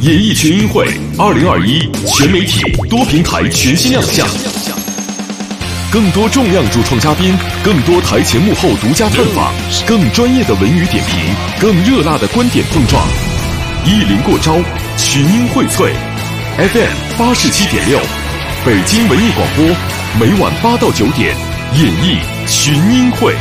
演艺群英会2021全媒体多平台全新亮相，更多重量主创嘉宾，更多台前幕后独家采访，更专业的文娱点评，更热辣的观点碰撞。一零过招，群英荟萃。FM 87.6，北京文艺广播，每晚8到9点，演艺群英会。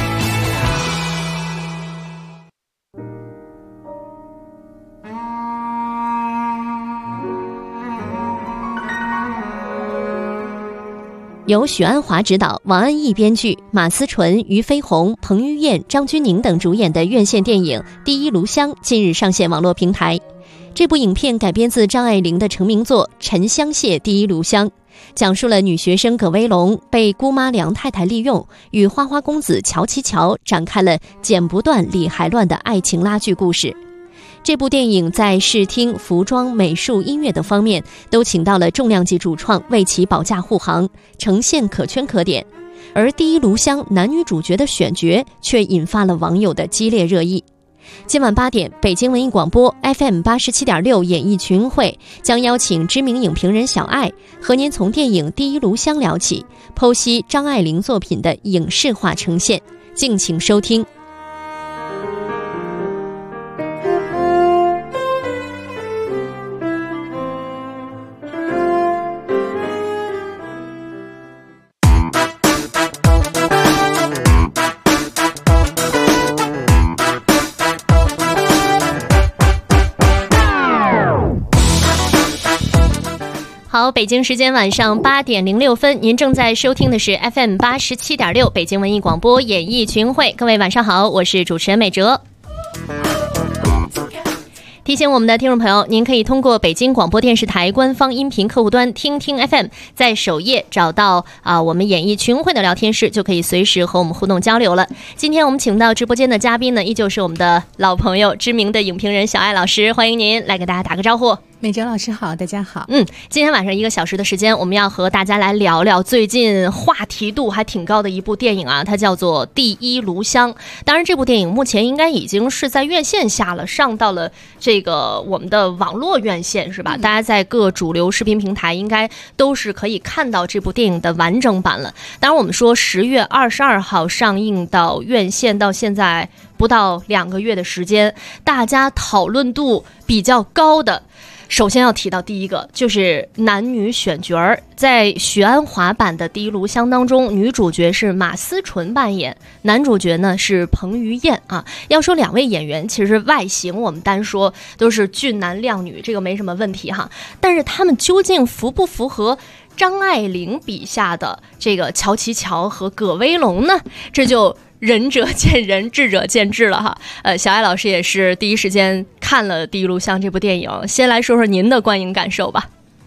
由许鞍华执导，王安忆编剧，马思纯、俞飞鸿、彭于晏、张钧甯等主演的院线电影《第一炉香》近日上线网络平台。这部影片改编自张爱玲的成名作《沉香屑第一炉香》，讲述了女学生葛薇龙被姑妈梁太太利用，与花花公子乔其乔展开了剪不断理还乱的爱情拉锯故事。这部电影在视听、服装、美术、音乐等方面都请到了重量级主创为其保驾护航，呈现可圈可点。而第一炉香男女主角的选角却引发了网友的激烈热议。今晚8点，北京文艺广播 FM 87.6演艺群英会将邀请知名影评人小爱和您从电影《第一炉香》聊起，剖析张爱玲作品的影视化呈现，敬请收听。好，北京时间晚上8点06分，您正在收听的是 FM 87.6北京文艺广播演艺群会。各位晚上好，我是主持人美哲。提醒我们的听众朋友，您可以通过北京广播电视台官方音频客户端听听 FM， 在首页找到我们演艺群会的聊天室，就可以随时和我们互动交流了。今天我们请到直播间的嘉宾呢，依旧是我们的老朋友，知名的影评人小爱老师，欢迎您来给大家打个招呼。 美哲老师好，大家好。 今天晚上1个小时的时间，我们要和大家来聊聊最近话题度还挺高的一部电影啊，它叫做《第一炉香》。当然，这部电影目前应该已经是在院线下了，上到了这个我们的网络院线，是吧？大家在各主流视频平台应该都是可以看到这部电影的完整版了。当然，我们说10月22号上映到院线，到现在不到2个月的时间，大家讨论度比较高的。首先要提到第一个就是男女选角儿，在许鞍华版的《第一炉香》当中，女主角是马思纯扮演，男主角呢是彭于晏啊。要说2位演员，其实外形我们单说都是俊男靓女，这个没什么问题哈。但是他们究竟符不符合张爱玲笔下的这个乔其乔和葛薇龙呢？这就仁者见仁，智者见智了哈。小爱老师也是第一时间看了《第一炉香》这部电影，先来说说您的观影感受吧。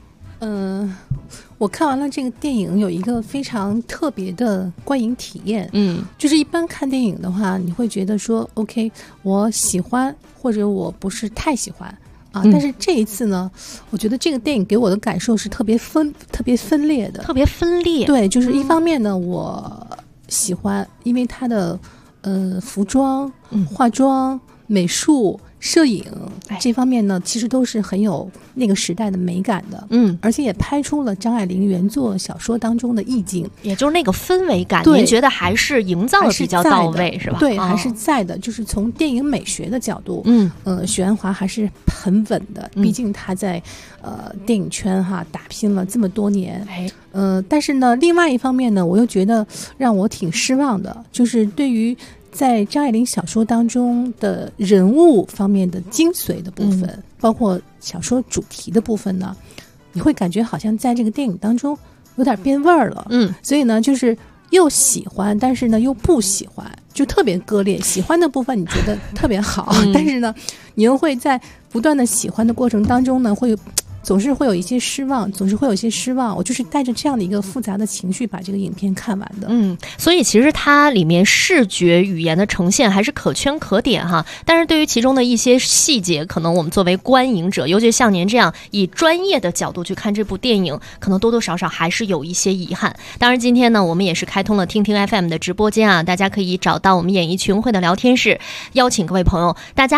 我看完了这个电影，有一个非常特别的观影体验。就是一般看电影的话，你会觉得说 OK， 我喜欢或者我不是太喜欢啊。但是这一次呢，我觉得这个电影给我的感受是特别分裂的，特别分裂。对，就是一方面呢，我喜欢，因为它的服装、化妆、美术、摄影这方面呢，其实都是很有那个时代的美感的。而且也拍出了张爱玲原作小说当中的意境，也就是那个氛围感。您觉得还是营造的比较到位，是吧？对，还是在的。就是从电影美学的角度，许鞍华还是很稳的。毕竟他在电影圈打拼了这么多年。但是呢，另外一方面呢，我又觉得让我挺失望的，就是对于在张爱玲小说当中的人物方面的精髓的部分，包括小说主题的部分呢，你会感觉好像在这个电影当中有点变味儿了。所以呢，就是又喜欢，但是呢又不喜欢，就特别割裂。喜欢的部分你觉得特别好，但是呢，你又会在不断的喜欢的过程当中呢，总是会有一些失望。我就是带着这样的一个复杂的情绪把这个影片看完的。所以其实它里面视觉语言的呈现还是可圈可点哈。但是对于其中的一些细节，可能我们作为观影者，尤其像您这样以专业的角度去看这部电影，可能多多少少还是有一些遗憾。当然今天呢，我们也是开通了听听 FM 的直播间啊，大家可以找到我们演艺群会的聊天室，邀请各位朋友，大家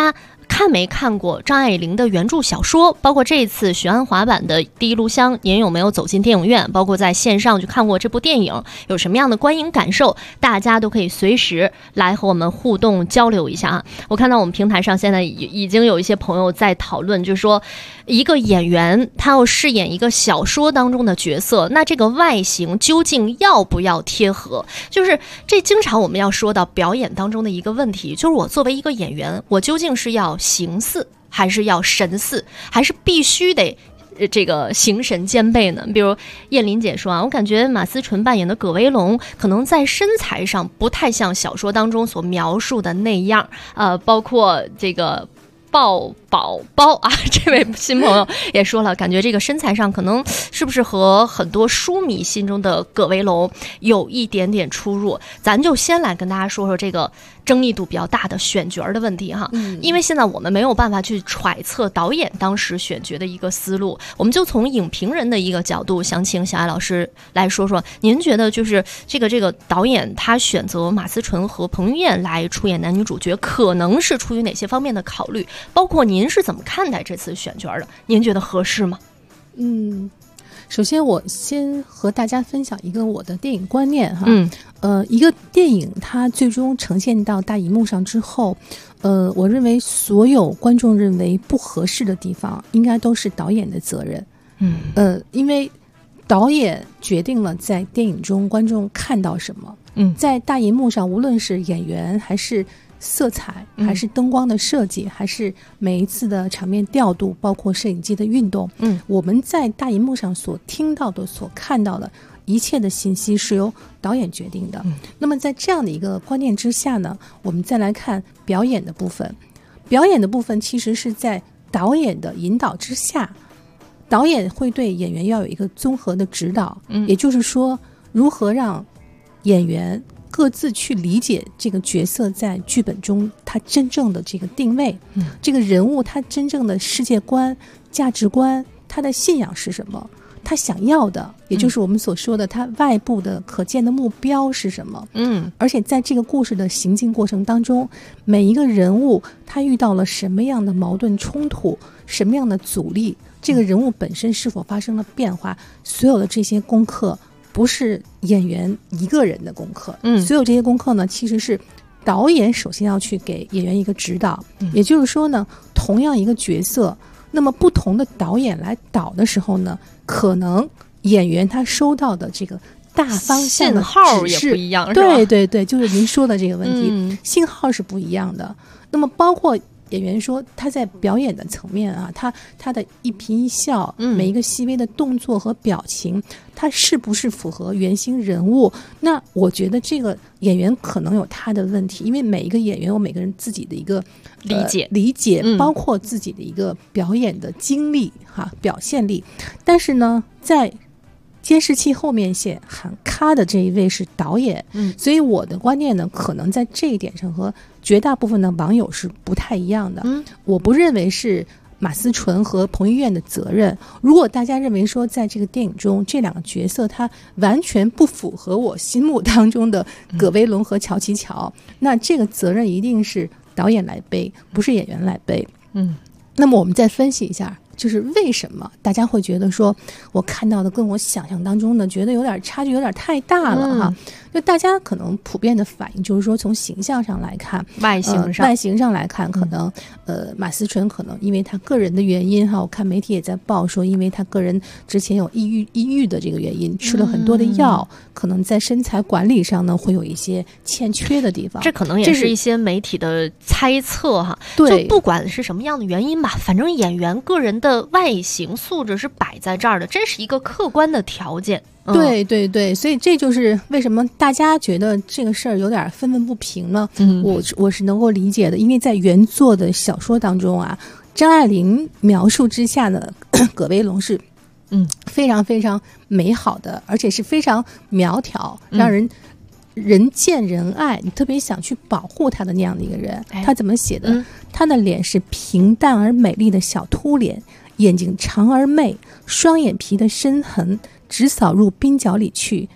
看没看过张爱玲的原著小说，包括这次许鞍华版的《第一炉香》，您有没有走进电影院，包括在线上去看过这部电影，有什么样的观影感受，大家都可以随时来和我们互动交流一下啊。我看到我们平台上现在已经有一些朋友在讨论，就是说一个演员他要饰演一个小说当中的角色，那这个外形究竟要不要贴合，就是这经常我们要说到表演当中的一个问题，就是我作为一个演员，我究竟是要形似还是要神似，还是必须得这个形神兼备呢？比如燕琳姐说啊，我感觉马思纯扮演的葛维龙可能在身材上不太像小说当中所描述的那样，包括这个抱宝宝啊，这位新朋友也说了，感觉这个身材上可能是不是和很多书迷心中的葛维龙有一点点出入。咱就先来跟大家说说这个争议度比较大的选角的问题哈，因为现在我们没有办法去揣测导演当时选角的一个思路，我们就从影评人的一个角度，想请小艾老师来说说，您觉得就是这个导演他选择马思纯和彭于晏来出演男女主角，可能是出于哪些方面的考虑？包括您是怎么看待这次选角的？您觉得合适吗？ 首先我先和大家分享一个我的电影观念哈。一个电影它最终呈现到大荧幕上之后，我认为所有观众认为不合适的地方，应该都是导演的责任。因为导演决定了在电影中观众看到什么。在大荧幕上，无论是演员还是色彩，还是灯光的设计，还是每一次的场面调度，包括摄影机的运动，我们在大荧幕上所听到的、所看到的一切的信息是由导演决定的。那么在这样的一个观念之下呢，我们再来看表演的部分。表演的部分其实是在导演的引导之下，导演会对演员要有一个综合的指导，也就是说，如何让演员各自去理解这个角色在剧本中他真正的这个定位，这个人物他真正的世界观、价值观，他的信仰是什么，他想要的，也就是我们所说的他外部的可见的目标是什么。而且在这个故事的行进过程当中，每一个人物他遇到了什么样的矛盾冲突，什么样的阻力，这个人物本身是否发生了变化，所有的这些功课不是演员一个人的功课，所有这些功课呢，其实是导演首先要去给演员一个指导。也就是说呢，同样一个角色，那么不同的导演来导的时候呢，可能演员他收到的这个大方向的信号也不一样， 对对对，就是您说的这个问题，信号是不一样的。那么包括演员说他在表演的层面啊，他的一颦一笑，每一个细微的动作和表情，他是不是符合原型人物？那我觉得这个演员可能有他的问题，因为每一个演员有每个人自己的一个理解，包括自己的一个表演的经历表现力。但是呢，在监视器后面写喊咔的这一位是导演，所以我的观念呢，可能在这一点上和绝大部分的网友是不太一样的。我不认为是马思纯和彭于晏的责任。如果大家认为说在这个电影中这两个角色他完全不符合我心目当中的葛维龙和乔琪乔，那这个责任一定是导演来背，不是演员来背。那么我们再分析一下，就是为什么大家会觉得说我看到的跟我想象当中的觉得有点差距有点太大了哈。就大家可能普遍的反应就是说，从形象上来看，外形上来看，可能马思纯可能因为他个人的原因哈，我看媒体也在报说，因为他个人之前有抑郁的这个原因，吃了很多的药，可能在身材管理上呢会有一些欠缺的地方。 这可能也是一些媒体的猜测哈。对，就不管是什么样的原因吧，反正演员个人的外形素质是摆在这儿的，这是一个客观的条件。 对对对，所以这就是为什么大家觉得这个事儿有点愤愤不平呢？我是能够理解的，因为在原作的小说当中啊，张爱玲描述之下的葛维龙是非常非常美好的，而且是非常苗条，让人见人爱，你特别想去保护他的那样的一个人。他怎么写的？他的脸是平淡而美丽的小凸脸，眼睛长而媚，双眼皮的深痕直扫入鬓角里去，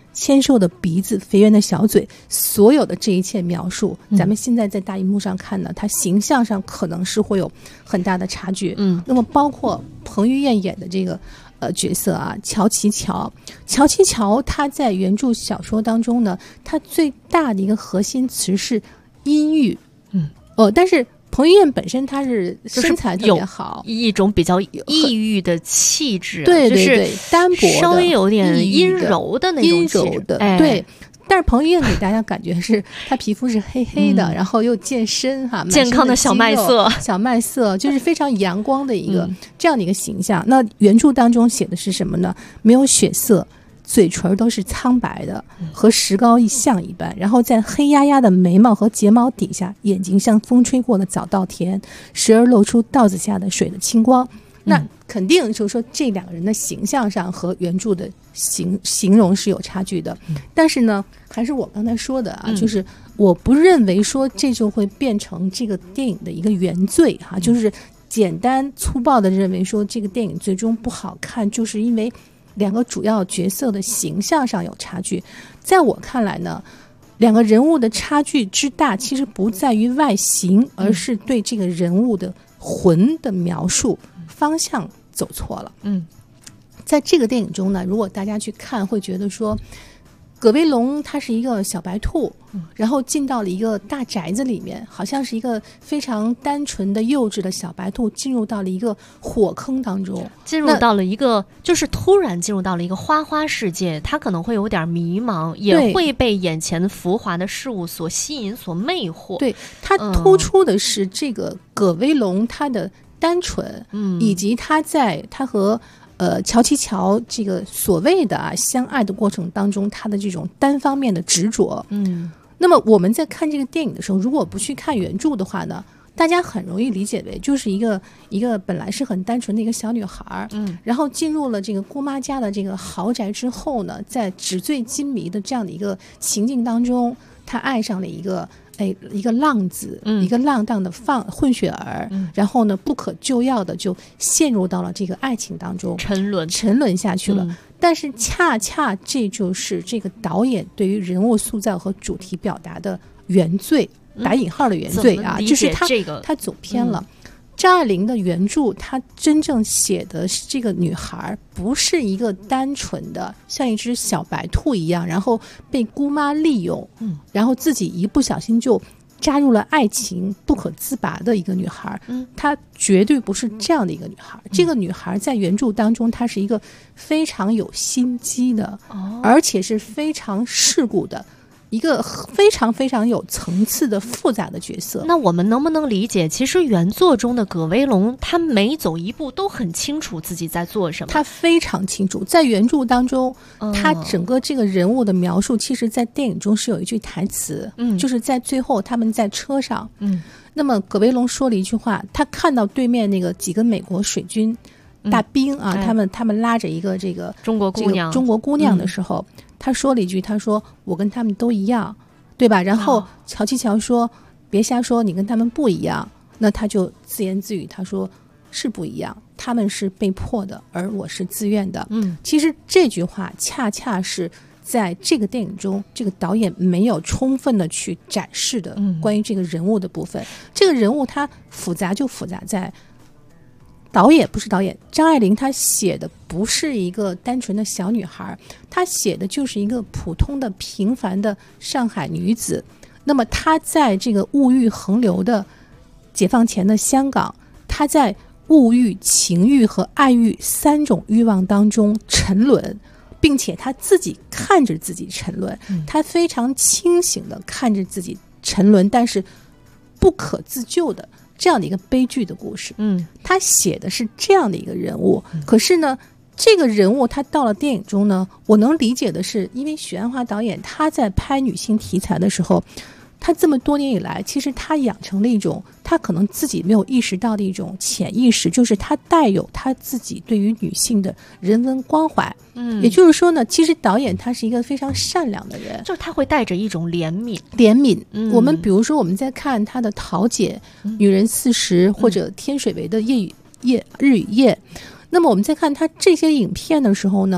纤瘦的鼻子、肥圆的小嘴，所有的这一切描述，咱们现在在大荧幕上看呢，他形象上可能是会有很大的差距。那么包括彭于晏演的这个角色啊，乔琪乔，他在原著小说当中呢，他最大的一个核心词是阴郁，但是彭于晏本身他是身材特别好， 一种比较抑郁的气质， 对对对， 就是单薄的， 稍微有点阴柔的那种气质， 对。但是彭于晏给大家感觉是他皮肤是黑黑的，然后又健身哈， 健康的小麦色， 就是非常阳光的一个这样的一个形象。那原著当中写的是什么呢？没有血色，嘴唇都是苍白的，和石膏一像一般，然后在黑压压的眉毛和睫毛底下，眼睛像风吹过的早稻田，时而露出稻子下的水的清光。那肯定就是说这两个人的形象上和原著的形容是有差距的，但是呢，还是我刚才说的啊，就是我不认为说这就会变成这个电影的一个原罪哈，就是简单粗暴的认为说这个电影最终不好看，就是因为两个主要角色的形象上有差距。在我看来呢，两个人物的差距之大，其实不在于外形，而是对这个人物的魂的描述方向走错了。在这个电影中呢，如果大家去看，会觉得说葛威龙他是一个小白兔，然后进到了一个大宅子里面，好像是一个非常单纯的幼稚的小白兔进入到了一个火坑当中， 进入到了一个就是突然进入到了一个花花世界，他可能会有点迷茫，也会被眼前浮华的事物所吸引所魅惑。 对，他突出的是这个葛威龙他的单纯，以及他和乔琪乔这个所谓的相爱的过程当中，他的这种单方面的执着。那么我们在看这个电影的时候，如果不去看原著的话呢，大家很容易理解为就是一个本来是很单纯的一个小女孩，然后进入了这个姑妈家的这个豪宅之后呢，在纸醉金迷的这样的一个情境当中，她爱上了一个浪子，一个浪荡的混血儿，然后呢不可救药的就陷入到了这个爱情当中，沉沦下去了。但是恰恰这就是这个导演对于人物塑造和主题表达的原罪，打引号的原罪啊，就是他走偏了。张爱玲的原著，她真正写的这个女孩不是一个单纯的像一只小白兔一样，然后被姑妈利用，然后自己一不小心就加入了爱情不可自拔的一个女孩，她绝对不是这样的一个女孩。这个女孩在原著当中，她是一个非常有心机的，而且是非常世故的，一个非常非常有层次的复杂的角色。 那我们能不能理解，其实原作中的葛威龙他每走一步都很清楚自己在做什么？ 他非常清楚，在原著当中，他整个这个人物的描述，其实在电影中是有一句台词，就是在最后他们在车上，那么葛威龙说了一句话，他看到对面那个几个美国水军大兵啊，他们拉着一个这个中国姑娘的时候，他说了一句，他说我跟他们都一样，对吧？然后乔琪乔说别瞎说，你跟他们不一样。那他就自言自语，他说是不一样，他们是被迫的，而我是自愿的。其实这句话恰恰是在这个电影中，这个导演没有充分的去展示的关于这个人物的部分。这个人物他复杂就复杂在张爱玲她写的不是一个单纯的小女孩，她写的就是一个普通的平凡的上海女子。那么她在这个物欲横流的解放前的香港，她在物欲、情欲和爱欲三种欲望当中沉沦，并且她自己看着自己沉沦，她非常清醒的看着自己沉沦，但是不可自救的这样的一个悲剧的故事。他写的是这样的一个人物，可是呢这个人物他到了电影中呢，我能理解的是，因为许鞍华导演他在拍女性题材的时候，他这么多年以来，其实他养成了一种他可能自己没有意识到的一种潜意识，就是他带有他自己对于女性的人文关怀。也就是说呢，其实导演他是一个非常善良的人， 就是他会带着一种怜悯。 我们比如说我们在看他的桃姐、女人40或者天水围的日与夜，那么我们在看他这些影片的时候呢，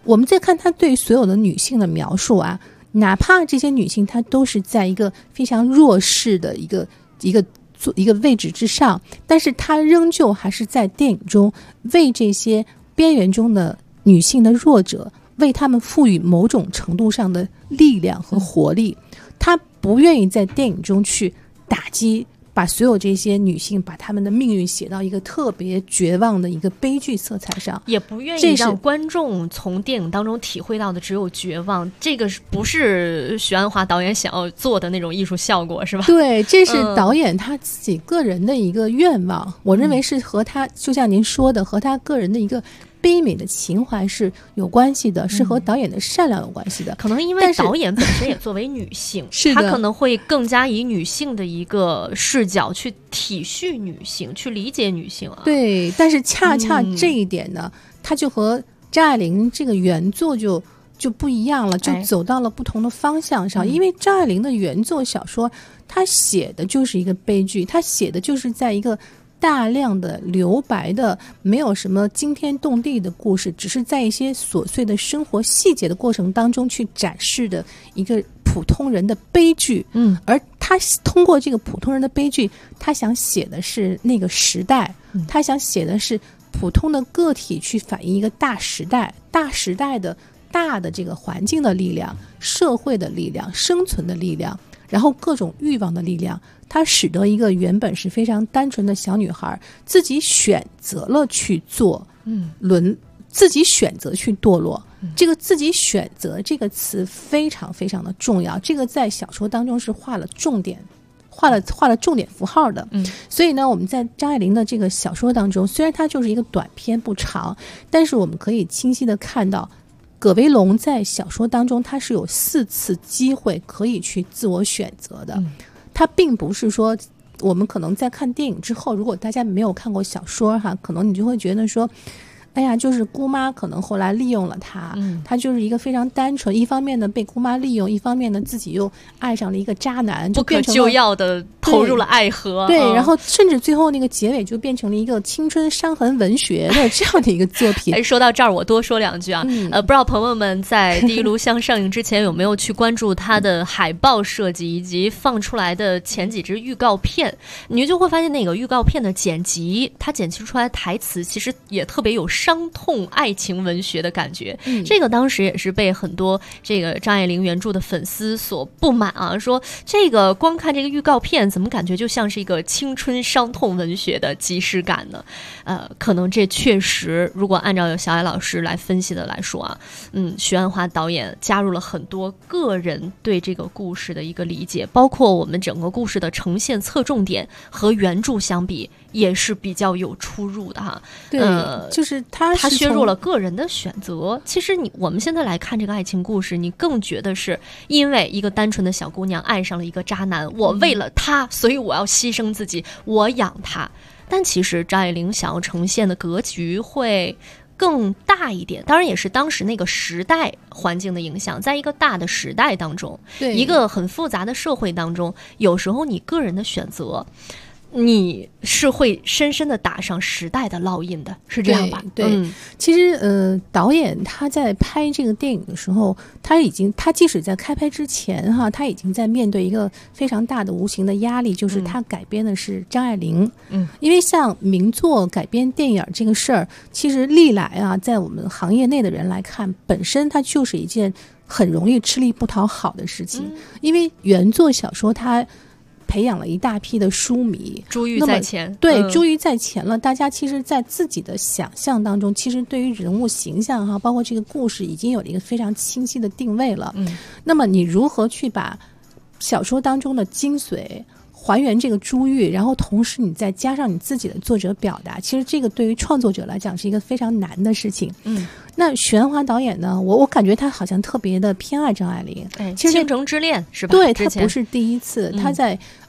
我们再看他对所有的女性的描述啊，哪怕这些女性她都是在一个非常弱势的一个位置之上，但是她仍旧还是在电影中为这些边缘中的女性的弱者，为她们赋予某种程度上的力量和活力。她不愿意在电影中去打击，把所有这些女性把她们的命运写到一个特别绝望的一个悲剧色彩上， 也不愿意让观众从电影当中体会到的只有绝望。这个不是许鞍华导演想要做的那种艺术效果，是吧？ 对，这是导演他自己个人的一个愿望，我认为是和他就像您说的，和他个人的一个悲美的情怀是有关系的，是和导演的善良有关系的。 可能因为导演本身也作为女性她可能会更加以女性的一个视角去体恤女性，去理解女性啊。 对，但是恰恰这一点呢，它就和张爱玲这个原作就不一样了，就走到了不同的方向上。因为张爱玲的原作小说，她写的就是一个悲剧，她写的就是在一个大量的留白的没有什么惊天动地的故事，只是在一些琐碎的生活细节的过程当中去展示的一个普通人的悲剧。而他通过这个普通人的悲剧，他想写的是那个时代，他想写的是普通的个体去反映一个大时代的大的这个环境的力量、社会的力量、生存的力量，然后各种欲望的力量，它使得一个原本是非常单纯的小女孩自己选择了去做自己选择去堕落。这个自己选择这个词非常非常的重要，这个在小说当中是画了重点符号的。所以呢，我们在张爱玲的这个小说当中，虽然它就是一个短篇不长，但是我们可以清晰的看到葛维龙在小说当中他是有4次机会可以去自我选择的。他并不是说我们可能在看电影之后，如果大家没有看过小说哈，可能你就会觉得说，哎呀，就是姑妈可能后来利用了他，他就是一个非常单纯，一方面呢被姑妈利用，一方面呢自己又爱上了一个渣男，就变成不可救药的投入了爱河。 对，然后甚至最后那个结尾就变成了一个青春伤痕文学的这样的一个作品。 说到这儿我多说两句啊，不知道朋友们在《第一炉香》上映之前有没有去关注它的海报设计以及放出来的前几支预告片，你就会发现那个预告片的剪辑，它剪辑出来的台词其实也特别有伤痛爱情文学的感觉。这个当时也是被很多这个张爱玲原著的粉丝所不满啊，说这个光看这个预告片怎么感觉就像是一个青春伤痛文学的即视感呢？可能这确实，如果按照小艾老师来分析的来说啊，许鞍华导演加入了很多个人对这个故事的一个理解，包括我们整个故事的呈现侧重点和原著相比也是比较有出入的哈。 对，就是他削弱了个人的选择。其实我们现在来看这个爱情故事，你更觉得是因为一个单纯的小姑娘爱上了一个渣男，我为了他，所以我要牺牲自己，我养他。但其实张爱玲想要呈现的格局会更大一点，当然也是当时那个时代环境的影响。在一个大的时代当中，一个很复杂的社会当中，有时候你个人的选择你是会深深的打上时代的烙印的，是这样吧？ 对，其实导演他在拍这个电影的时候，他即使在开拍之前哈，他已经在面对一个非常大的无形的压力，就是他改编的是张爱玲。因为像名作改编电影这个事儿，其实历来啊，在我们行业内的人来看，本身它就是一件很容易吃力不讨好的事情。因为原作小说它培养了一大批的书迷， 珠玉在前。 对，珠玉在前了。大家其实在自己的想象当中，其实对于人物形象哈，包括这个故事已经有了一个非常清晰的定位了。那么你如何去把小说当中的精髓还原这个珠玉，然后同时你再加上你自己的作者表达，其实这个对于创作者来讲是一个非常难的事情。那许鞍华导演呢，我感觉他好像特别的偏爱张爱玲。 倾城之恋是吧？ 对，他不是第一次，他在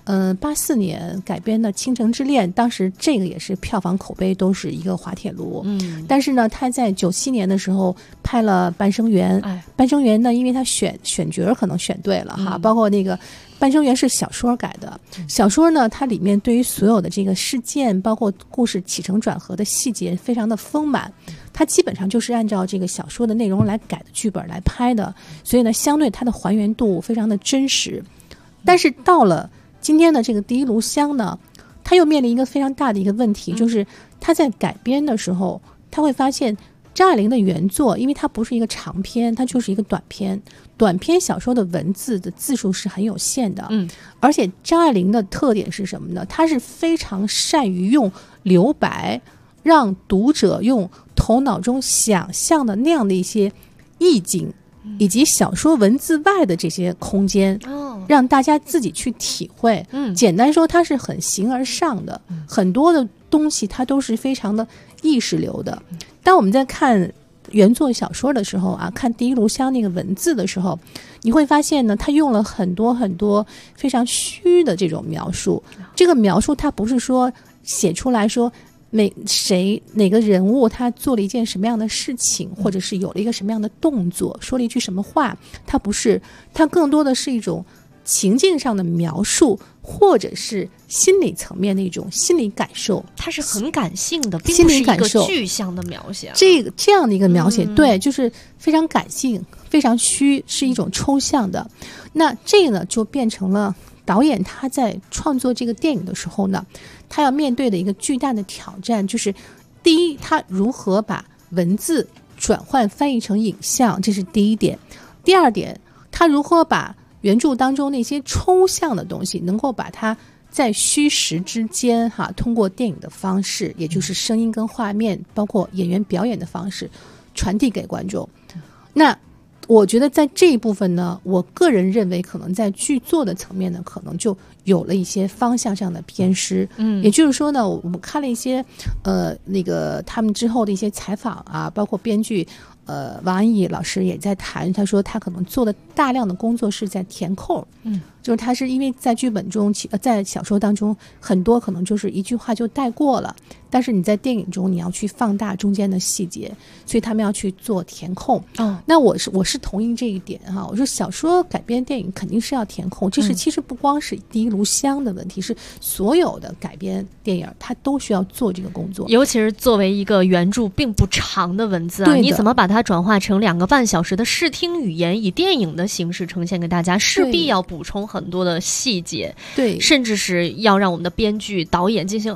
84年改编的《倾城之恋》，当时这个也是票房口碑都是一个滑铁卢。但是呢，他在97年的时候拍了《半生缘》，半生缘呢，因为他选角可能选对了哈，包括那个。半生缘是小说改的，小说呢，它里面对于所有的这个事件，包括故事起承转合的细节，非常的丰满。它基本上就是按照这个小说的内容来改的剧本来拍的，所以呢，相对它的还原度非常的真实。但是到了今天的这个《第一炉香》呢，它又面临一个非常大的一个问题，就是它在改编的时候，他会发现张爱玲的原作，因为它不是一个长篇，它就是一个短篇。短篇小说的文字的字数是很有限的，而且张爱玲的特点是什么呢？她是非常善于用留白，让读者用头脑中想象的那样的一些意境，以及小说文字外的这些空间，让大家自己去体会。简单说，它是很形而上的，很多的东西它都是非常的意识流的。当我们在看原作小说的时候啊，看《第一炉香》那个文字的时候，你会发现呢，他用了很多很多非常虚的这种描述。这个描述它不是说写出来说哪个人物他做了一件什么样的事情，或者是有了一个什么样的动作，说了一句什么话，它不是，它更多的是一种情境上的描述，或者是心理层面的一种心理感受。 它是很感性的，并不是一个具象的描写。 这样的一个描写，对，就是非常感性，非常虚，是一种抽象的。那这个呢，就变成了导演他在创作这个电影的时候呢，他要面对的一个巨大的挑战，就是第一，他如何把文字转换翻译成影像，这是第一点。第二点，他如何把原著当中那些抽象的东西，能够把它在虚实之间通过电影的方式，也就是声音跟画面，包括演员表演的方式传递给观众。那我觉得在这一部分呢，我个人认为可能在剧作的层面呢，可能就有了一些方向上的偏失。也就是说呢，我们看了一些那个他们之后的一些采访啊，包括编剧王安忆老师也在谈，他说他可能做的大量的工作是在填空。就是他是因为在剧本中在小说当中很多可能就是一句话就带过了，但是你在电影中你要去放大中间的细节，所以他们要去做填空。那我是同意这一点哈。我说小说改编电影肯定是要填空，这是其实不光是第一炉香的问题，是所有的改编电影它都需要做这个工作。 尤其是作为一个原著并不长的文字啊，你怎么把它转化成2个半小时的视听语言，以电影的形式呈现给大家，势必要补充很多的细节， 对， 甚至是要让我们的编剧导演进行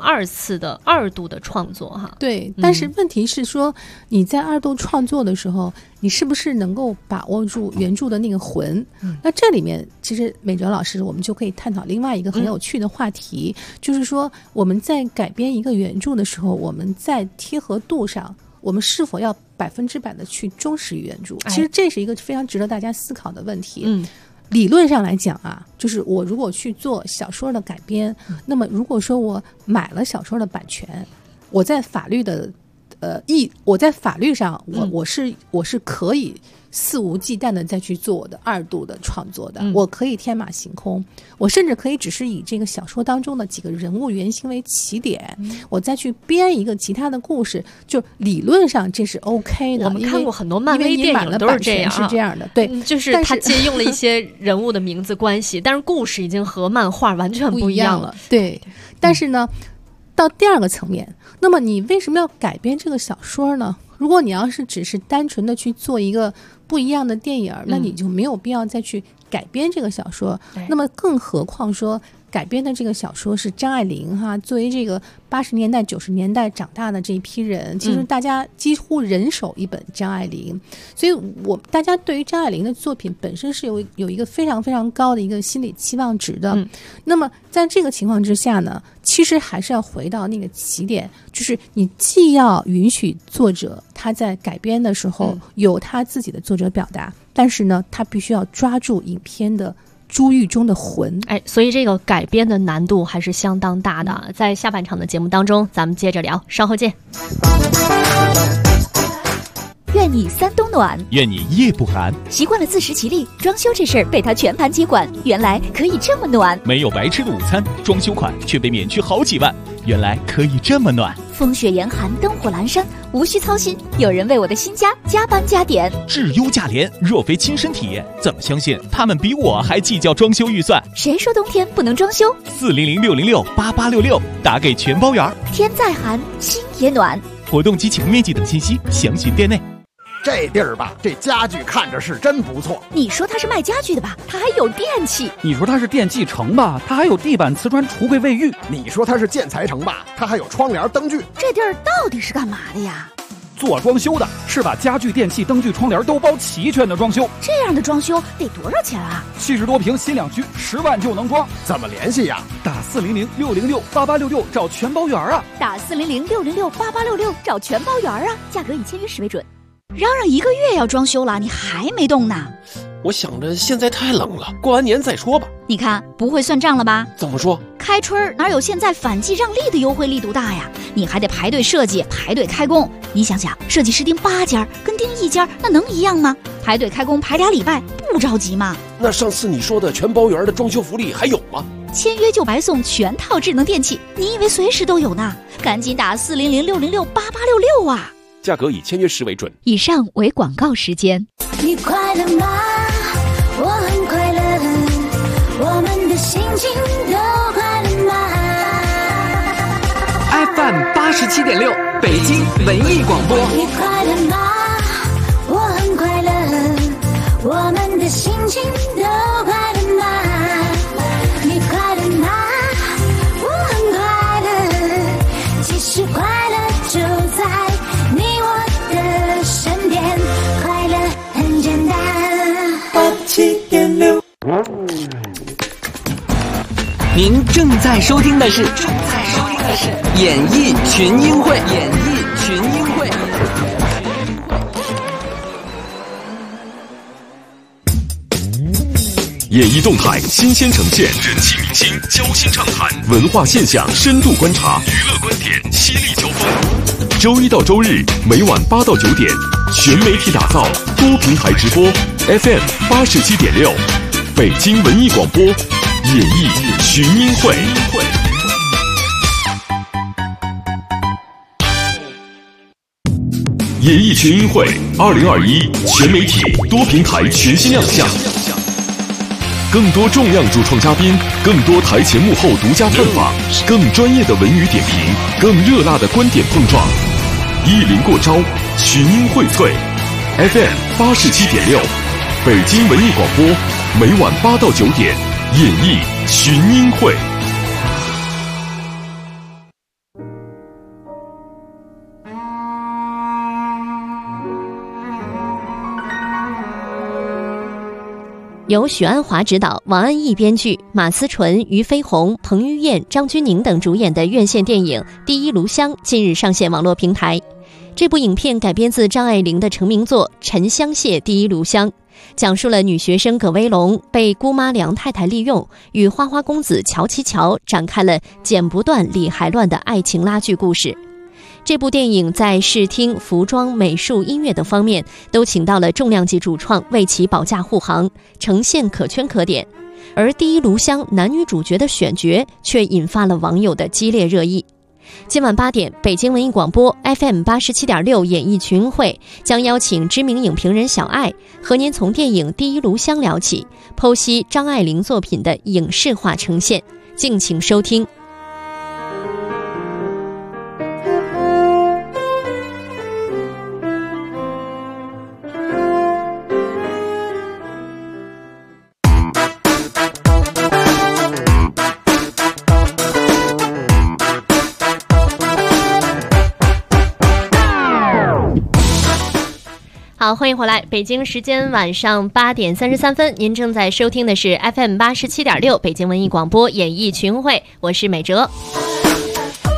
2度的创作哈。 对，但是问题是说你在2度创作的时候，你是不是能够把握住原著的那个魂？那这里面其实美哲老师我们就可以探讨另外一个很有趣的话题，就是说我们在改编一个原著的时候，我们在贴合度上，我们是否要100%的去忠实于原著？其实这是一个非常值得大家思考的问题。理论上来讲啊，就是我如果去做小说的改编，那么如果说我买了小说的版权，我在法律的我在法律上我是可以肆无忌惮的再去做我的2度的创作的，我可以天马行空，我甚至可以只是以这个小说当中的几个人物原型为起点，我再去编一个其他的故事，就理论上这是 OK 的。 我们看过很多漫威电影都是这样， 是这样的，对， 就是他借用了一些人物的名字关系，但是故事已经和漫画完全不一样了。 对，但是呢，到第2个层面，那么你为什么要改编这个小说呢？如果你要是只是单纯的去做一个不一样的电影，那你就没有必要再去改编这个小说。那么更何况说改编的这个小说是张爱玲作为这个80年代90年代长大的这一批人，其实大家几乎人手一本张爱玲，所以大家对于张爱玲的作品本身是有一个非常非常高的一个心理期望值的。那么在这个情况之下呢，其实还是要回到那个起点，就是你既要允许作者他在改编的时候有他自己的作者表达，但是呢他必须要抓住影片的珠玉中的魂。 所以这个改编的难度还是相当大的。在下半场的节目当中咱们接着聊，稍后见。 愿你3冬暖， 愿你夜不寒。 习惯了自食其力，装修这事儿被他全盘接管，原来可以这么暖。 没有白吃的午餐，装修款却被免去好几万，原来可以这么暖。 风雪严寒，灯火阑珊，无需操心，有人为我的新家加班加点。 质优价廉，若非亲身体验，怎么相信他们比我还计较装修预算？ 谁说冬天不能装修 ？400-606-8866，打给全包圆。 天再寒，心也暖。 活动及启动面积等信息详询店内。 这地儿吧，这家具看着是真不错。 你说它是卖家具的吧，它还有电器。 你说它是电器城吧，它还有地板、瓷砖、橱柜、卫浴。 你说它是建材城吧，它还有窗帘、灯具。 这地儿到底是干嘛的呀？ 做装修的，是把家具、电器、灯具、窗帘都包齐全的装修。 这样的装修得多少钱啊 ？70多平新两居，10万就能装。 怎么联系呀？ 打400-606-8866找全包圆啊！ 打400-606-8866找全包圆啊！价格以签约时为准。嚷嚷1个月要装修了，你还没动呢？ 我想着现在太冷了，过完年再说吧。 你看不会算账了吧？ 怎么说？ 开春哪有现在反季让利的优惠力度大呀？你还得排队设计，排队开工。你想想，设计师盯8家跟盯1家，那能一样吗？排队开工排2礼拜，不着急吗？ 那上次你说的全包圆的装修福利还有吗？ 签约就白送全套智能电器，你以为随时都有呢？赶紧打400-606-8866啊！ 价格以签约时为准。 以上为广告时间。 你快乐吗？我很快乐，我们的心情都快乐吗 ？FM 87.6，北京文艺广播。 你快乐吗？我很快乐，我们的心情都快乐吗？你快乐吗？我很快乐，其实快乐就在你我的身边，快乐很简单。87.6， 您正在收听的是演艺群英会。 演艺动态新鲜呈现，人气明星交心畅谈，文化现象深度观察，娱乐观点犀利交锋。周一到周日每晚8到9点，全媒体打造，多平台直播 FM 87.6，北京文艺广播，演艺群英会。演艺群英会2021全媒体多平台全新亮相。更多重量主创嘉宾，更多台前幕后独家专访，更专业的文娱点评，更热辣的观点碰撞，一临过招，群英荟萃。FM 87.6，北京文艺广播，每晚8到9点，演艺群英会。 由许鞍华执导，王安忆编剧，马思纯、俞飞鸿、彭于晏、张钧甯等主演的院线电影《第一炉香》近日上线网络平台。这部影片改编自张爱玲的成名作《沉香屑第一炉香》，讲述了女学生葛薇龙被姑妈梁太太利用，与花花公子乔其乔展开了剪不断理还乱的爱情拉锯故事。这部电影在视听、服装、美术、音乐等方面都请到了重量级主创为其保驾护航，呈现可圈可点。而第一炉香男女主角的选角却引发了网友的激烈热议。今晚8点，北京文艺广播 FM 87.6演艺群英会将邀请知名影评人小爱和您从电影《第一炉香》聊起，剖析张爱玲作品的影视化呈现，敬请收听。好，欢迎回来。北京时间晚上8点33分，您正在收听的是 FM 87.6北京文艺广播演艺群会，我是美哲。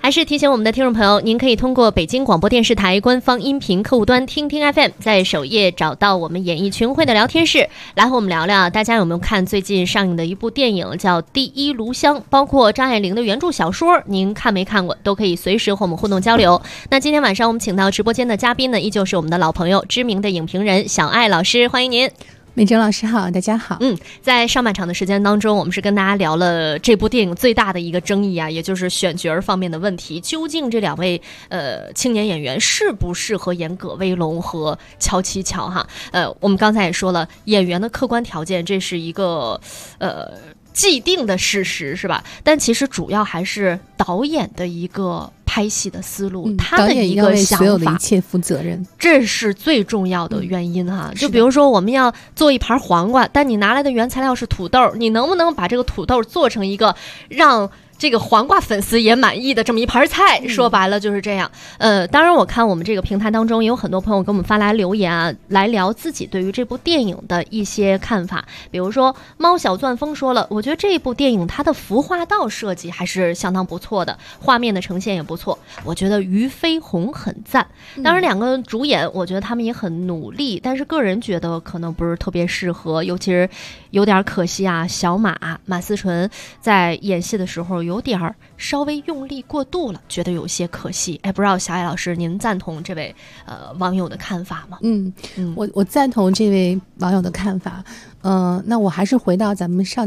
还是提醒我们的听众朋友，您可以通过北京广播电视台官方音频客户端听听 FM， 在首页找到我们演艺群会的聊天室，来和我们聊聊大家有没有看最近上映的一部电影叫《第一炉香》，包括张爱玲的原著小说，您看没看过都可以随时和我们互动交流。那今天晚上我们请到直播间的嘉宾呢，依旧是我们的老朋友，知名的影评人小艾老师，欢迎您。 美珍老师好，大家好。 在上半场的时间当中，我们是跟大家聊了这部电影最大的一个争议啊，也就是选角方面的问题。究竟这两位青年演员适不适合演葛威龙和乔琪乔哈？我们刚才也说了，演员的客观条件，这是一个既定的事实，是吧？但其实主要还是导演的一个拍戏的思路，他的一个想法， 所有的一切负责任， 这是最重要的原因哈。就比如说，我们要做一盘黄瓜，但你拿来的原材料是土豆，你能不能把这个土豆做成一个让这个黄瓜粉丝也满意的这么一盘菜？说白了就是这样。当然我看我们这个平台当中也有很多朋友给我们发来留言啊，来聊自己对于这部电影的一些看法。比如说猫小钻风说了，我觉得这部电影它的服化道设计还是相当不错的，画面的呈现也不错。我觉得俞飞鸿很赞。当然两个主演我觉得他们也很努力，但是个人觉得可能不是特别适合，尤其是有点可惜啊，小马思纯在演戏的时候有点稍微用力过度了，觉得有些可惜。不知道小艾老师您赞同这位网友的看法吗？ 我赞同这位网友的看法。那我还是回到咱们上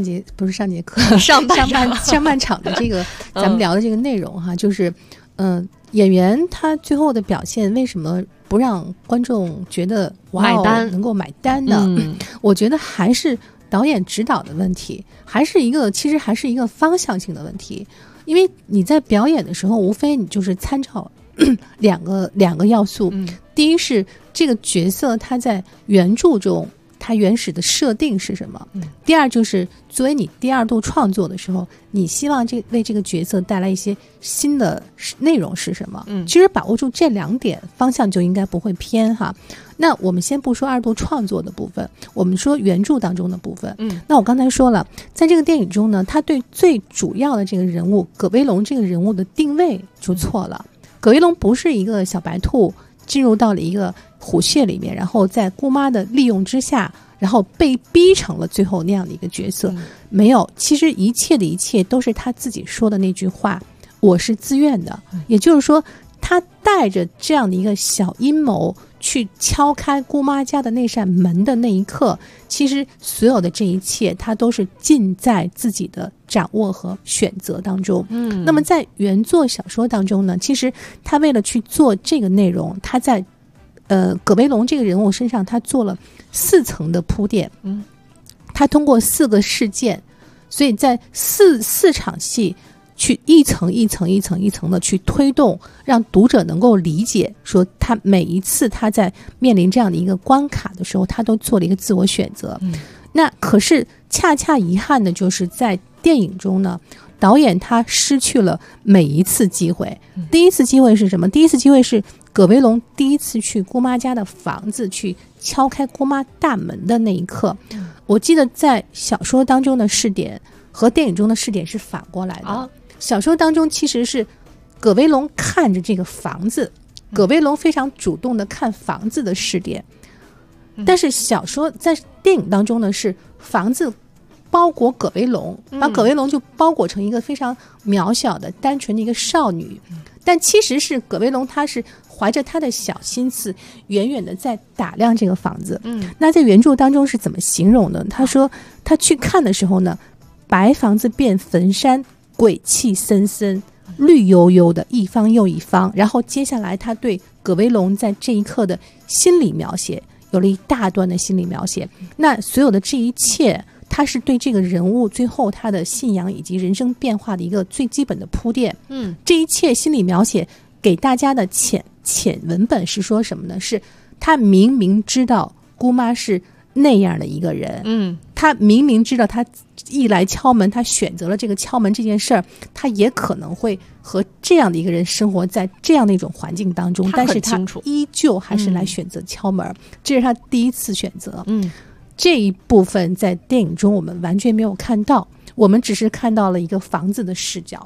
半场的这个咱们聊的这个内容哈，就是演员他最后的表现为什么不让观众觉得哇能够买单呢？我觉得还是导演指导的问题，其实还是一个方向性的问题。因为你在表演的时候，无非你就是参照两个要素。第一是这个角色他在原著中它原始的设定是什么，第二就是作为你第二度创作的时候，你希望为这个角色带来一些新的内容是什么。其实把握住这两点方向就应该不会偏哈。那我们先不说二度创作的部分，我们说原著当中的部分。那我刚才说了，在这个电影中呢，他对最主要的这个人物葛威龙这个人物的定位就错了。葛威龙不是一个小白兔进入到了一个虎穴里面，然后在姑妈的利用之下，然后被逼成了最后那样的一个角色。没有，其实一切的一切都是他自己说的那句话，我是自愿的。也就是说，他带着这样的一个小阴谋去敲开姑妈家的那扇门的那一刻，其实所有的这一切他都是尽在自己的掌握和选择当中。那么在原作小说当中呢，其实他为了去做这个内容，他在葛威龙这个人物身上他做了4层的铺垫。他通过4个事件，所以在四场戏去一层一层的去推动，让读者能够理解说他每一次他在面临这样的一个关卡的时候，他都做了一个自我选择。那可是恰恰遗憾的就是在电影中呢，导演他失去了每一次机会。第一次机会是什么？第一次机会是葛威龙第一次去姑妈家的房子去敲开姑妈大门的那一刻。我记得在小说当中的视点和电影中的视点是反过来的。小说当中其实是葛威龙看着这个房子，葛威龙非常主动的看房子的视点。但是小说在电影当中呢，是房子包裹葛威龙，把葛威龙就包裹成一个非常渺小的单纯的一个少女。但其实是葛威龙他是怀着他的小心思远远的在打量这个房子。那在原著当中是怎么形容的？他说他去看的时候呢，白房子变坟山，鬼气森森，绿油油的一方又一方。然后接下来他对葛威龙在这一刻的心理描写有了一大段的心理描写。那所有的这一切，他是对这个人物最后他的信仰以及人生变化的一个最基本的铺垫。这一切心理描写给大家的浅文本是说什么呢？是他明明知道姑妈是那样的一个人，他明明知道他一来敲门，他选择了这个敲门这件事儿，他也可能会和这样的一个人生活在这样的一种环境当中，但是他依旧还是来选择敲门，这是他第一次选择。这一部分在电影中我们完全没有看到，我们只是看到了一个房子的视角。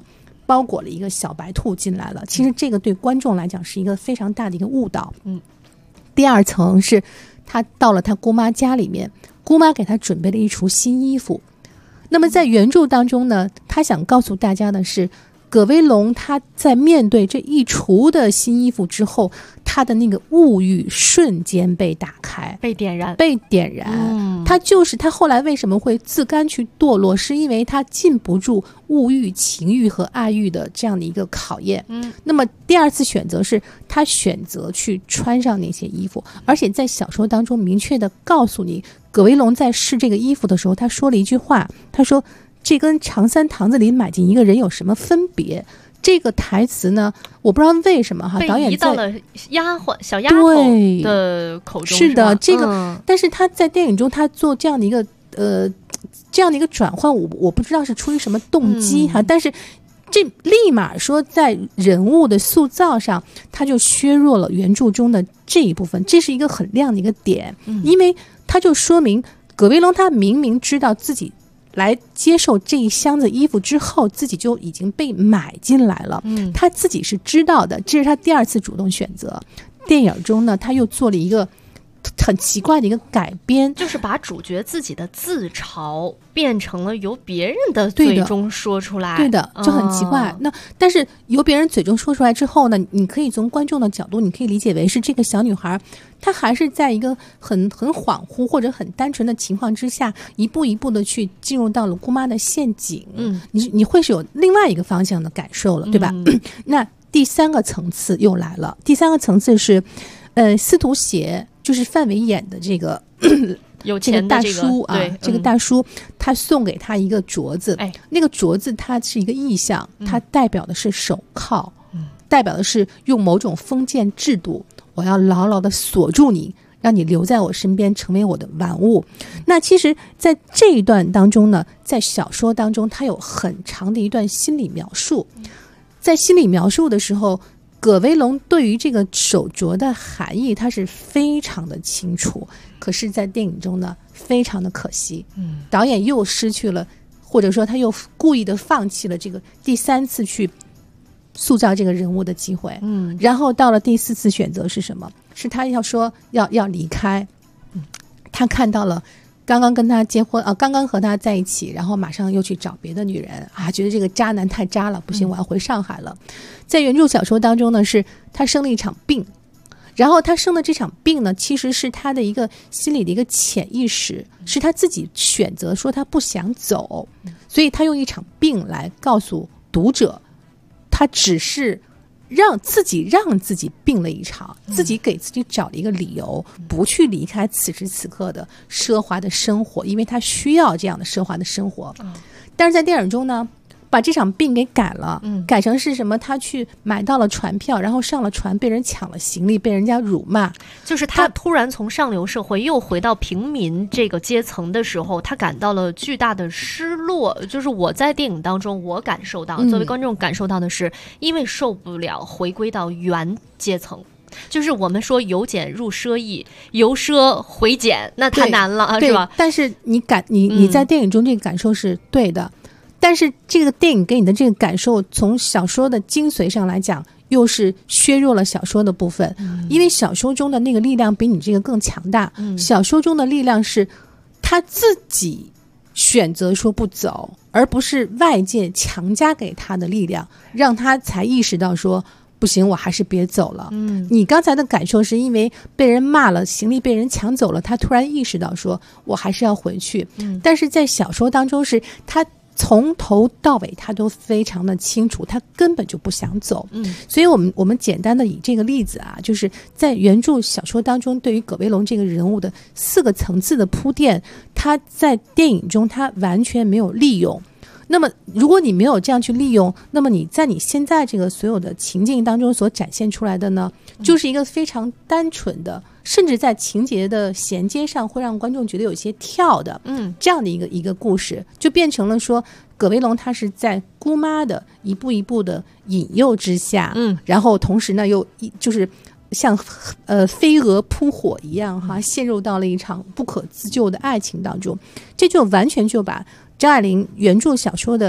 包裹了一个小白兔进来了。其实这个对观众来讲是一个非常大的一个误导。第二层是他到了他姑妈家里面，姑妈给他准备了一橱新衣服。那么在原著当中呢，他想告诉大家的是，葛威龙他在面对这一橱的新衣服之后，他的那个物欲瞬间被打开， 被点燃。 他后来为什么会自甘去堕落，是因为他禁不住物欲、情欲和爱欲的这样的一个考验。那么第二次选择是他选择去穿上那些衣服，而且在小说当中明确的告诉你，葛威龙在试这个衣服的时候，他说了一句话，他说这跟长三堂子里买进一个人有什么分别？这个台词呢，我不知道为什么导演被移到了小丫头的口中。 是的，这个，但是他在电影中他做这样的一个转换，我不知道是出于什么动机但是这立马说在人物的塑造上，他就削弱了原著中的这一部分，这是一个很亮的一个点。因为他就说明葛威龙他明明知道自己来接受这一箱子衣服之后，自己就已经被买进来了。他自己是知道的，这是他第二次主动选择。电影中呢，他又做了一个很奇怪的一个改编， 就是把主角自己的自嘲变成了由别人的嘴中说出来。 对的，就很奇怪。那但是由别人嘴中说出来之后呢，你可以从观众的角度，你可以理解为是这个小女孩她还是在一个很恍惚或者很单纯的情况之下，一步一步的去进入到了姑妈的陷阱。你会是有另外一个方向的感受了，对吧？那第三个层次又来了，第三个层次是司徒协，就是范伟演的这个有钱的这个大叔啊，这个大叔他送给他一个镯子，那个镯子它是一个意象，它代表的是手铐，代表的是用某种封建制度，我要牢牢的锁住你，让你留在我身边，成为我的玩物。那其实在这一段当中呢，在小说当中它有很长的一段心理描述。在心理描述的时候，葛威龙对于这个手镯的含义他是非常的清楚，可是在电影中呢非常的可惜。导演又失去了，或者说他又故意的放弃了这个第三次去塑造这个人物的机会。然后到了第四次选择是什么？是他要说要离开。他看到了刚刚跟他结婚刚刚和他在一起，然后马上又去找别的女人觉得这个渣男太渣了，不行，我要回上海了。在原著小说当中呢，是他生了一场病，然后他生的这场病呢，其实是他的一个心理的一个潜意识，是他自己选择说他不想走，所以他用一场病来告诉读者，他只是让自己病了一场，自己给自己找了一个理由，不去离开此时此刻的奢华的生活，因为他需要这样的奢华的生活。但是在电影中呢，把这场病给改了，改成是什么？他去买到了船票，然后上了船，被人抢了行李，被人家辱骂。 就是他突然从上流社会又回到平民这个阶层的时候，他感到了巨大的失落。就是我在电影当中我感受到，作为观众感受到的是，因为受不了回归到原阶层。就是我们说由俭入奢易，由奢回俭，那太难了，是吧？ 但是你在电影中这个感受是对的，但是这个电影给你的这个感受，从小说的精髓上来讲，又是削弱了小说的部分。因为小说中的那个力量比你这个更强大。小说中的力量是他自己选择说不走，而不是外界强加给他的力量，让他才意识到说不行，我还是别走了。你刚才的感受是因为被人骂了，行李被人抢走了，他突然意识到说我还是要回去。但是在小说当中是他从头到尾他都非常的清楚，他根本就不想走。所以我们简单的以这个例子就是在原著小说当中对于葛威龙这个人物的4个层次的铺垫，他在电影中他完全没有利用。那么如果你没有这样去利用，那么你在你现在这个所有的情境当中所展现出来的呢，就是一个非常单纯的，甚至在情节的衔接上会让观众觉得有些跳的这样的一个故事，就变成了说葛威龙他是在姑妈的一步一步的引诱之下，然后同时呢又就是像飞蛾扑火一样陷入到了一场不可自救的爱情当中。这就完全就把张爱玲原著小说的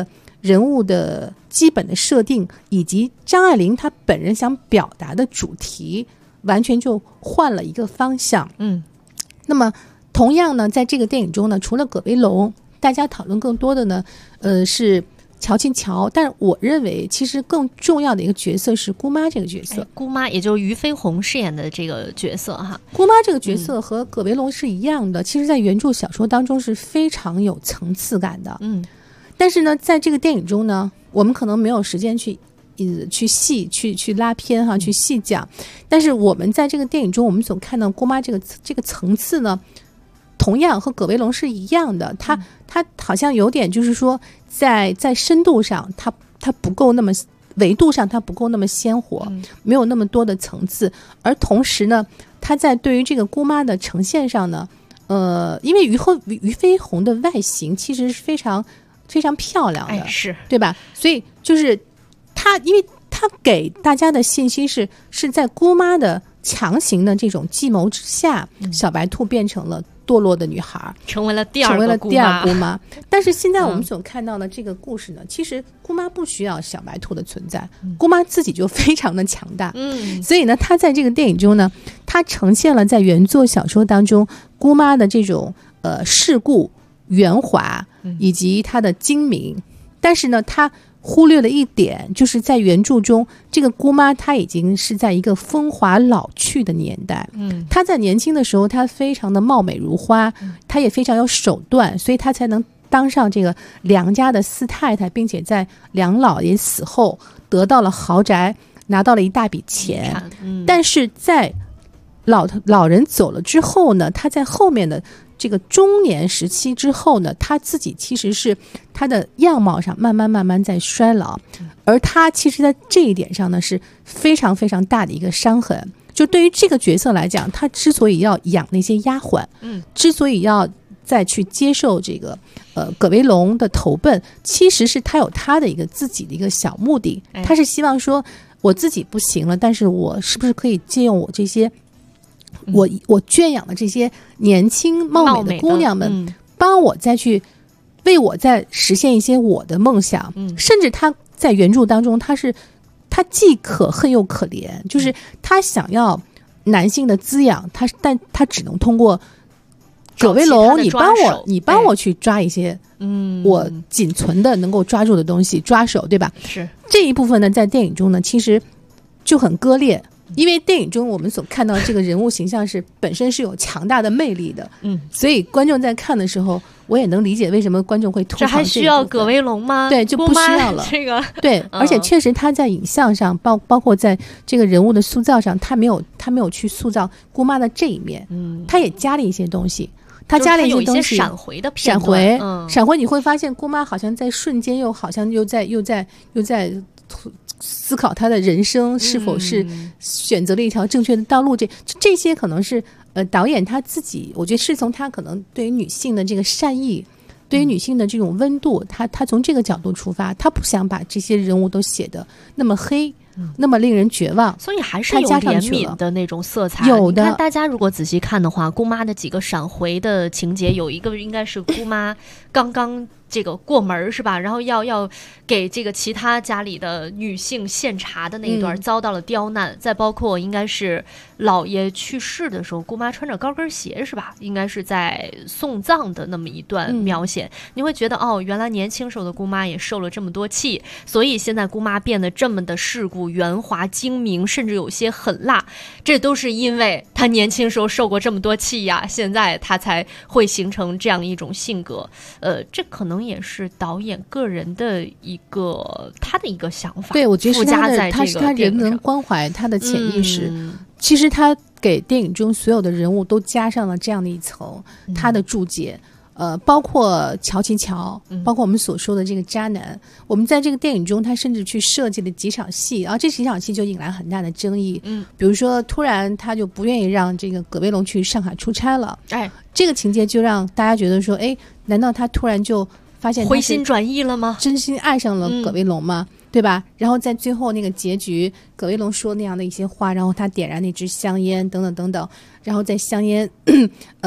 人物的基本的设定以及张爱玲她本人想表达的主题完全就换了一个方向。那么同样呢，在这个电影中呢，除了葛薇龙，大家讨论更多的呢是乔琴乔，但是我认为其实更重要的一个角色是姑妈这个角色。 姑妈也就是俞飞鸿饰演的这个角色哈。 姑妈这个角色和葛薇龙是一样的，其实在原著小说当中是非常有层次感的。但是呢，在这个电影中呢，我们可能没有时间去拉片哈，去细讲。但是我们在这个电影中，我们所看到姑妈这个层次呢，同样和葛薇龙是一样的，它好像有点就是说在深度上它不够那么维度上它不够那么鲜活，没有那么多的层次。而同时呢，它在对于这个姑妈的呈现上呢，因为俞飞鸿的外形其实是非常非常漂亮的， 是对吧？所以就是因为他给大家的信息是在姑妈的强行的这种计谋之下，小白兔变成了堕落的女孩， 成为了第二姑妈。但是现在我们所看到的这个故事呢，其实姑妈不需要小白兔的存在，姑妈自己就非常的强大。所以呢，她在这个电影中呢，她呈现了在原作小说当中姑妈的这种世故、圆滑以及她的精明。但是呢，她忽略了一点，就是在原著中，这个姑妈她已经是在一个风华老去的年代。她在年轻的时候，她非常的貌美如花，她也非常有手段，所以她才能当上这个梁家的四太太，并且在梁老爷死后得到了豪宅，拿到了一大笔钱。但是在老人走了之后呢，她在后面的这个中年时期之后呢，他自己其实是他的样貌上慢慢在衰老，而他其实在这一点上呢是非常非常大的一个伤痕。就对于这个角色来讲，他之所以要养那些丫鬟，之所以要再去接受这个葛薇龙的投奔，其实是他有他的一个自己的一个小目的，他是希望说我自己不行了，但是我是不是可以借用我这些我圈养的这些年轻貌美的姑娘们，帮我再去为我再实现一些我的梦想。甚至他在原著当中，他既可恨又可怜，就是他想要男性的滋养，但他只能通过葛薇龙，你帮我去抓一些我仅存的能够抓住的东西，抓手，对吧？是这一部分呢，在电影中呢，其实就很割裂。因为电影中我们所看到这个人物形象本身是有强大的魅力的，所以观众在看的时候，我也能理解为什么观众会吐槽这还需要葛薇龙吗？ 对，就不需要了。 这个对，而且确实他在影像上，包括在这个人物的塑造上，他没有去塑造姑妈的这一面，他也加了一些东西。他加了一些东西， 闪回的片段， 闪回，你会发现姑妈好像在瞬间又好像又在思考他的人生是否是选择了一条正确的道路，这些可能是导演他自己，我觉得是从他可能对于女性的这个善意，对于女性的这种温度，他从这个角度出发，他不想把这些人物都写得那么黑，那么令人绝望， 所以还是有怜悯的那种色彩。 有的， 你看大家如果仔细看的话，姑妈的几个闪回的情节，有一个应该是姑妈刚刚这个过门是吧？然后要给这个其他家里的女性献茶的那一段遭到了刁难，再包括应该是老爷去世的时候，姑妈穿着高跟鞋是吧？应该是在送葬的那么一段描写，你会觉得原来年轻时候的姑妈也受了这么多气，所以现在姑妈变得这么的世故、圆滑、精明，甚至有些狠辣，这都是因为她年轻时候受过这么多气呀，现在她才会形成这样一种性格。这可能也是导演个人的他的一个想法， 对，我觉得是他是他人文关怀，他的潜意识。其实他给电影中所有的人物都加上了这样的一层他的注解。包括乔琴乔，包括我们所说的这个渣男，我们在这个电影中，他甚至去设计了几场戏，然后这几场戏就引来很大的争议。比如说，突然他就不愿意让这个葛薇龙去上海出差了，这个情节就让大家觉得说，难道他突然就发现回心转意了吗？ 真心爱上了葛薇龙吗？对吧？然后在最后那个结局，葛薇龙说那样的一些话，然后他点燃那支香烟，等等等等，然后在香烟，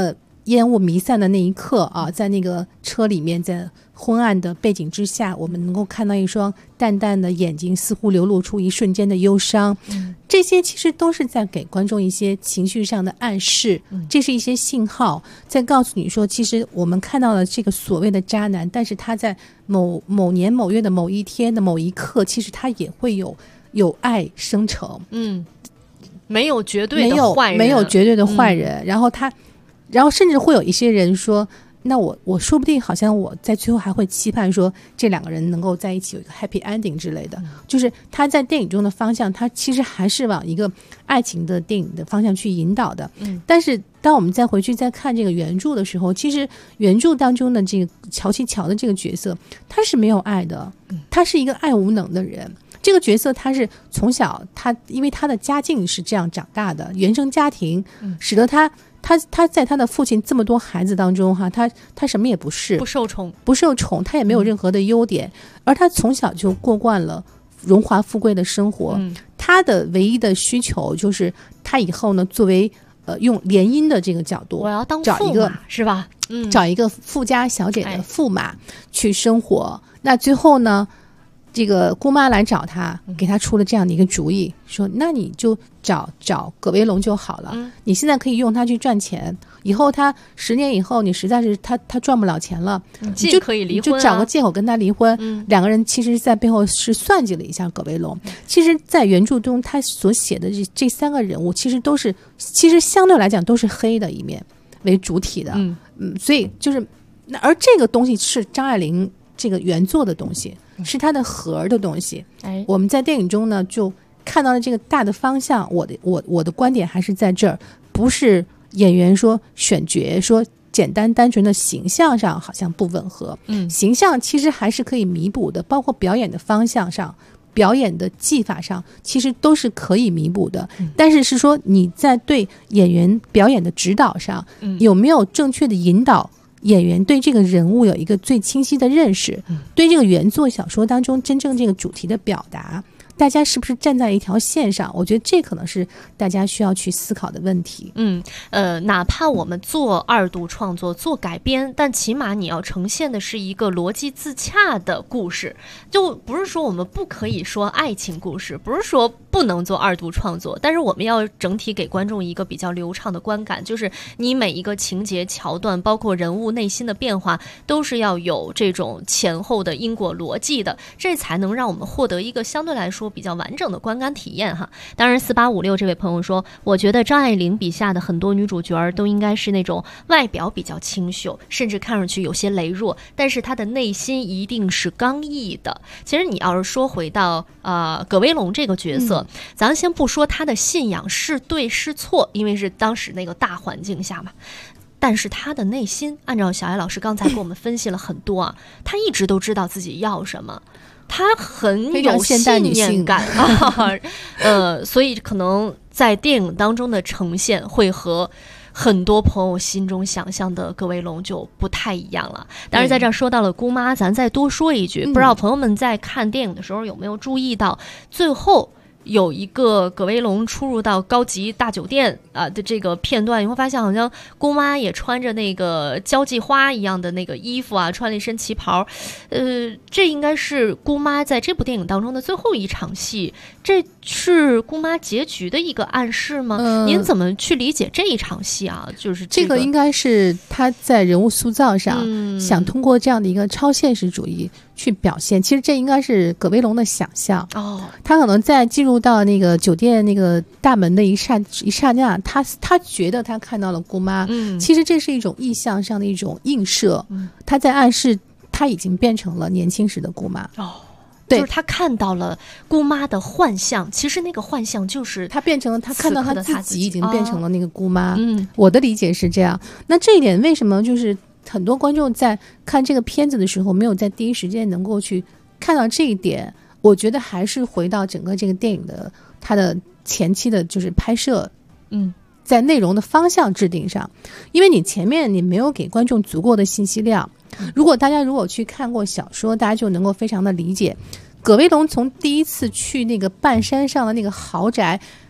烟雾弥散的那一刻啊，在那个车里面，在昏暗的背景之下，我们能够看到一双淡淡的眼睛，似乎流露出一瞬间的忧伤。这些其实都是在给观众一些情绪上的暗示，这是一些信号，在告诉你说，其实我们看到了这个所谓的渣男，但是他在某年某月的某一天的某一刻，其实他也会有爱生成。 没有绝对的坏人， 没有绝对的坏人。然后甚至会有一些人说，那我说不定好像我在最后还会期盼说这两个人能够在一起有一个 happy ending 之类的。就是他在电影中的方向，他其实还是往一个爱情的电影的方向去引导的。但是当我们再回去再看这个原著的时候，其实原著当中的这个乔琪乔的这个角色，他是没有爱的，他是一个爱无能的人。这个角色他是从小因为他的家境是这样长大的，原生家庭使得他在他的父亲这么多孩子当中哈，他什么也不是，不受宠，他也没有任何的优点，而他从小就过惯了荣华富贵的生活。他的唯一的需求就是他以后呢，作为用联姻的这个角度，我要当找一个是吧？ 找一个富家小姐的驸马去生活。那最后呢，这个姑妈来找他，给他出了这样的一个主意，说那你就找葛维龙就好了。你现在可以用他去赚钱，以后他10年以后你实在是他赚不了钱了，你就可以离婚， 就找个借口跟他离婚。两个人其实在背后是算计了一下葛维龙。其实在原著中他所写的这3个人物其实相对来讲都是黑的一面为主体的。所以就是而这个东西是张爱玲这个原作的东西，是它的核的东西。我们在电影中呢就看到了这个大的方向。我的观点还是在这儿，不是演员说选角说简单纯的形象上好像不吻合。形象其实还是可以弥补的，包括表演的方向上，表演的技法上，其实都是可以弥补的。但是说你在对演员表演的指导上，有没有正确的引导演员对这个人物有一个最清晰的认识，对这个原作小说当中真正这个主题的表达，大家是不是站在一条线上？我觉得这可能是大家需要去思考的问题。 哪怕我们做2度创作做改编，但起码你要呈现的是一个逻辑自洽的故事，就不是说我们不可以说爱情故事，不是说不能做2度创作，但是我们要整体给观众一个比较流畅的观感，就是你每一个情节桥段包括人物内心的变化都是要有这种前后的因果逻辑的，这才能让我们获得一个相对来说比较完整的观感体验哈。当然4856这位朋友说，我觉得张爱玲笔下的很多女主角都应该是那种外表比较清秀，甚至看上去有些羸弱，但是她的内心一定是刚毅的。其实你要是说回到葛维龙这个角色，咱先不说他的信仰是对是错，因为是当时那个大环境下嘛，但是他的内心按照小艾老师刚才给我们分析了很多啊，他一直都知道自己要什么，他很有信念感所以可能在电影当中的呈现会和很多朋友心中想象的葛维龙就不太一样了。当然在这儿说到了姑妈，咱再多说一句，不知道朋友们在看电影的时候有没有注意到，最后有一个葛维龙出入到高级大酒店的这个片段，你会发现好像姑妈也穿着那个交际花一样的那个衣服啊，穿了一身旗袍。这应该是姑妈在这部电影当中的最后一场戏，这是姑妈结局的一个暗示吗？您怎么去理解这一场戏啊？就是这个应该是他在人物塑造上想通过这样的一个超现实主义去表现。其实这应该是葛维龙的想象。他可能在进入到那个酒店那个大门的一刹那，他觉得他看到了姑妈。其实这是一种意象上的一种映射，他在暗示他已经变成了年轻时的姑妈。对， 就是他看到了姑妈的幻象，其实那个幻象就是他变成了，他看到他自己已经变成了那个姑妈。我的理解是这样。那这一点为什么就是很多观众在看这个片子的时候没有在第一时间能够去看到这一点？我觉得还是回到整个这个电影的它的前期的就是拍摄，在内容的方向制定上，因为你前面你没有给观众足够的信息量。大家如果去看过小说，大家就能够非常的理解，葛维龙从第一次去那个半山上的那个豪宅，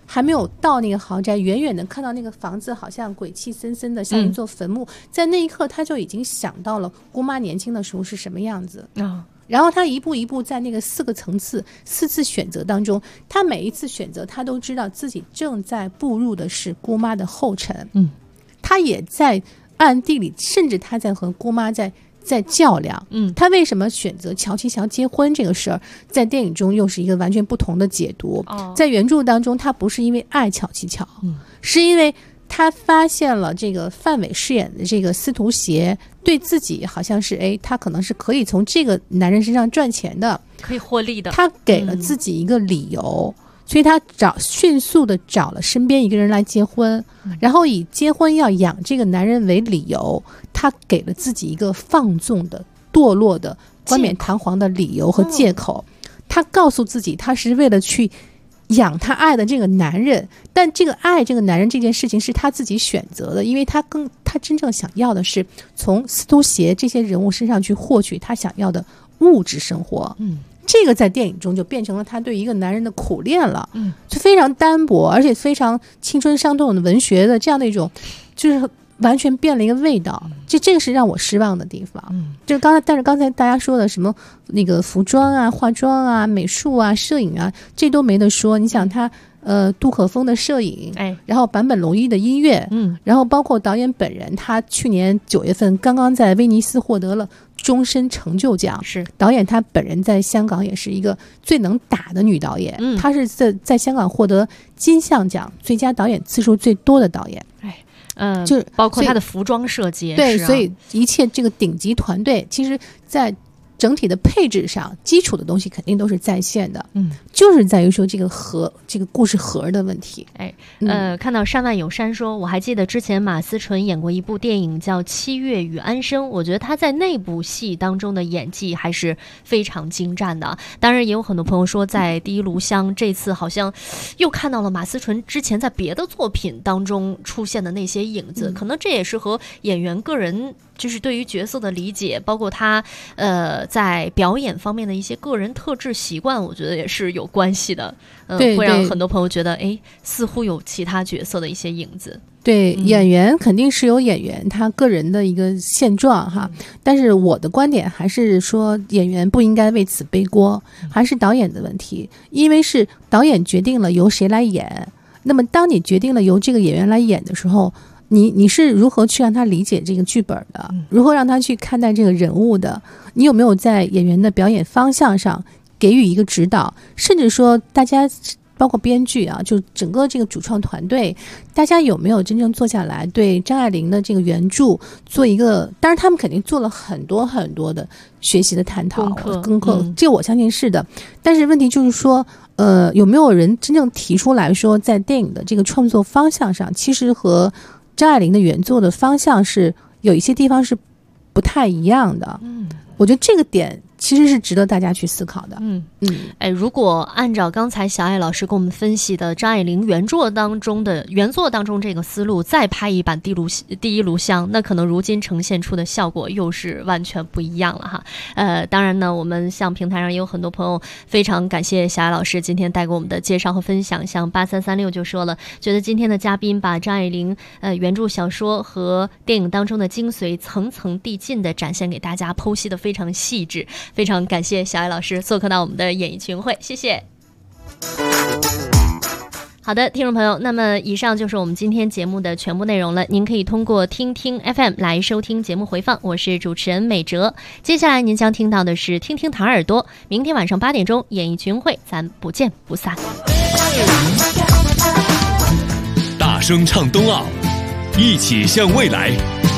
还没有到那个豪宅，远远的看到那个房子好像鬼气森森的，像一座坟墓，在那一刻他就已经想到了姑妈年轻的时候是什么样子然后他一步一步在那个4个层次4次选择当中，他每一次选择他都知道自己正在步入的是姑妈的后尘，他也在暗地里，甚至他在和姑妈在较量，他为什么选择乔其乔结婚这个事儿，在电影中又是一个完全不同的解读。在原著当中，他不是因为爱乔其乔，是因为他发现了这个范伟饰演的这个司徒协对自己好像是他可能是可以从这个男人身上赚钱的， 可以获利的， 他给了自己一个理由。所以他迅速的找了身边一个人来结婚，然后以结婚要养这个男人为理由，他给了自己一个放纵的、堕落的、冠冕堂皇的理由和借口。他告诉自己，他是为了去养他爱的这个男人，但这个爱这个男人这件事情是他自己选择的，因为他真正想要的是从司徒协这些人物身上去获取他想要的物质生活。这个在电影中就变成了他对一个男人的苦恋了，就非常单薄，而且非常青春伤痛的文学的这样的一种，就是完全变了一个味道。这个是让我失望的地方。但是刚才大家说的什么那个服装啊、化妆啊、美术啊、摄影啊，这都没得说。你想他杜可风的摄影，然后坂本龙一的音乐，然后包括导演本人，他去年9月份刚刚在威尼斯获得了终身成就奖，是导演他本人在香港也是一个最能打的女导演，她是在香港获得金像奖最佳导演次数最多的导演， 就包括她的服装设计， 对，所以一切这个顶级团队，其实在整体的配置上，基础的东西肯定都是在线的，就是在于说这个故事盒的问题。 看到山外有山说，我还记得之前马思纯演过一部电影叫《七月与安生》，我觉得他在那部戏当中的演技还是非常精湛的。当然也有很多朋友说，在《第一炉香》这次好像又看到了马思纯之前在别的作品当中出现的那些影子，可能这也是和演员个人就是对于角色的理解，包括他在表演方面的一些个人特质习惯，我觉得也是有关系的。会让很多朋友觉得似乎有其他角色的一些影子。 对，演员肯定是有演员他个人的一个现状哈，但是我的观点还是说演员不应该为此背锅，还是导演的问题，因为是导演决定了由谁来演，那么当你决定了由这个演员来演的时候，你是如何去让他理解这个剧本的，如何让他去看待这个人物的，你有没有在演员的表演方向上给予一个指导，甚至说大家包括编剧啊，就整个这个主创团队，大家有没有真正坐下来对张爱玲的这个原著做一个，当然他们肯定做了很多很多的学习的探讨功课，这个我相信是的，但是问题就是说有没有人真正提出来说在电影的这个创作方向上，其实和张爱玲的原作的方向是有一些地方是不太一样的。我觉得这个点其实是值得大家去思考的。 如果按照刚才小艾老师跟我们分析的张爱玲原作当中这个思路，再拍一版第一炉香，那可能如今呈现出的效果又是完全不一样了哈。当然呢，我们像平台上也有很多朋友非常感谢小艾老师今天带给我们的介绍和分享，像8336就说了，觉得今天的嘉宾把张爱玲原著小说和电影当中的精髓层层递进的展现给大家，剖析的非常细致，非常感谢小艾老师做客到我们的演艺群会，谢谢。好的，听众朋友，那么以上就是我们今天节目的全部内容了。您可以通过听听 FM 来收听节目回放，我是主持人美哲。接下来您将听到的是听听唐耳朵，明天晚上8点钟演艺群会，咱不见不散。 大声唱冬奥，一起向未来。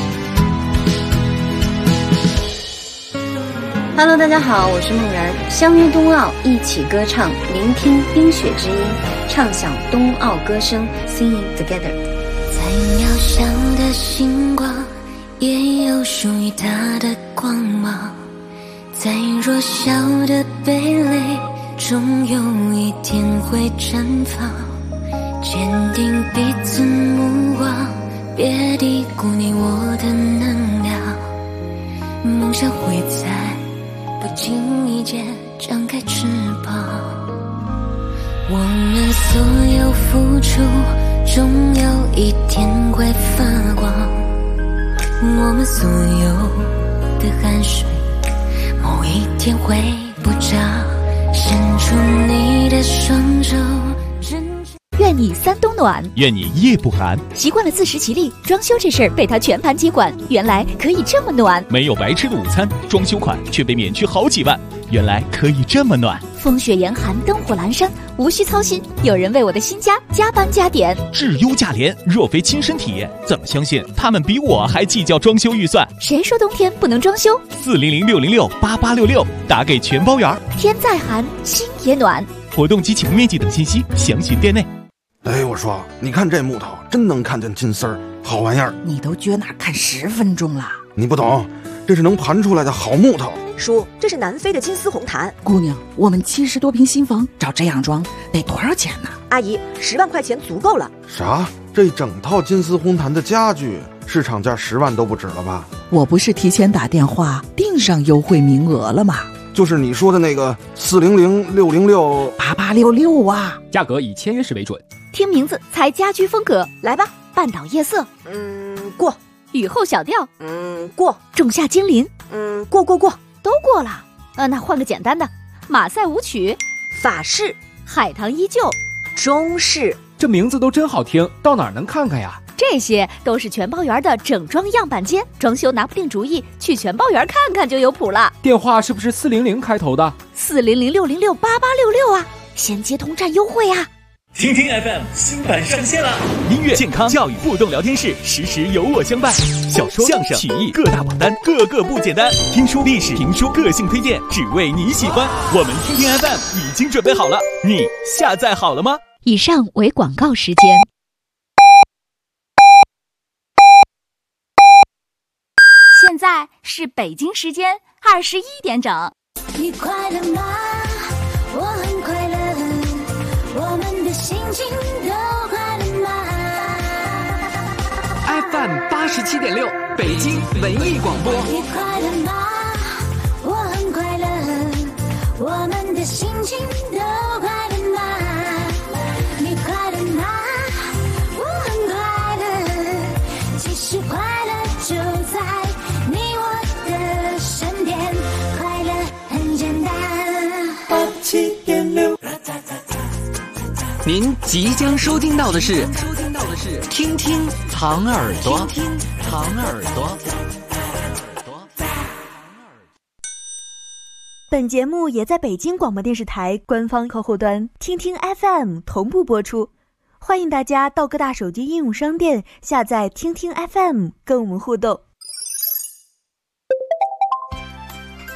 Hello， 大家好，我是梦然，相约冬奥，一起歌唱，聆听冰雪之音，畅享冬奥歌声 ，Singing Together。 再渺小的星光，也有属于它的光芒；再弱小的蓓蕾，终有一天会绽放。坚定彼此目光，别低估你我的能量，梦想会在不经意间张开翅膀，我们所有付出处终有一天会发光，我们所有的汗水某一天会不着，伸出你的双手。 愿你三冬暖， 愿你夜不寒。 习惯了自食其力，装修这事儿被他全盘接管，原来可以这么暖。 没有白吃的午餐，装修款却被免去好几万，原来可以这么暖。 风雪严寒，灯火阑珊，无需操心，有人为我的新家加班加点。 质优价廉，若非亲身体验，怎么相信他们比我还计较装修预算？ 谁说冬天不能装修 ？400-606-8866，打给全包圆。 天再寒，心也暖。 活动及启用面积等信息详询店内。 哎，我说，你看这木头真能看见金丝儿，好玩意儿。 你都撅那看10分钟了。 你不懂，这是能盘出来的好木头。 叔，这是南非的金丝红檀。 姑娘，我们70多平新房，照这样装得多少钱呢？ 阿姨，10万块钱足够了。 啥？这整套金丝红檀的家具，市场价10万都不止了吧？ 我不是提前打电话订上优惠名额了吗？ 就是你说的那个 400-606-8866啊， 价格以签约时为准。 听名字猜家居风格，来吧。半岛夜色， 过。 雨后小调， 过。 仲夏精灵， 过， 都过了。那换个简单的，马赛舞曲， 法式， 海棠依旧， 中式。 这名字都真好听，到哪儿能看看呀？ 这些都是全包园的整装样板间，装修拿不定主意，去全包园看看就有谱了。 电话是不是400开头的 ？400-606-8866啊，先接通站优惠啊！ 听听 FM 新版上线了，音乐、健康、教育、互动聊天室，时时有我相伴。小说、相声、曲艺各大榜单，个个不简单。听书、历史、评书，个性推荐，只为你喜欢。我们听听 FM 已经准备好了，你下载好了吗？ 以上为广告时间。 现在是北京时间21点整。 你快乐吗？我很快乐，我们的心情都快乐吗 ？FM 87.6，北京文艺广播。 你快乐吗？我很快乐，我们的心情都快乐吗？你快乐吗？我很快乐，其实快乐就在你我的身边，快乐很简单。87.6， 您即将收听到的是听听糖耳朵，糖耳朵。 本节目也在北京广播电视台官方客户端听听 FM 同步播出，欢迎大家到各大手机应用商店下载听听 FM 跟我们互动。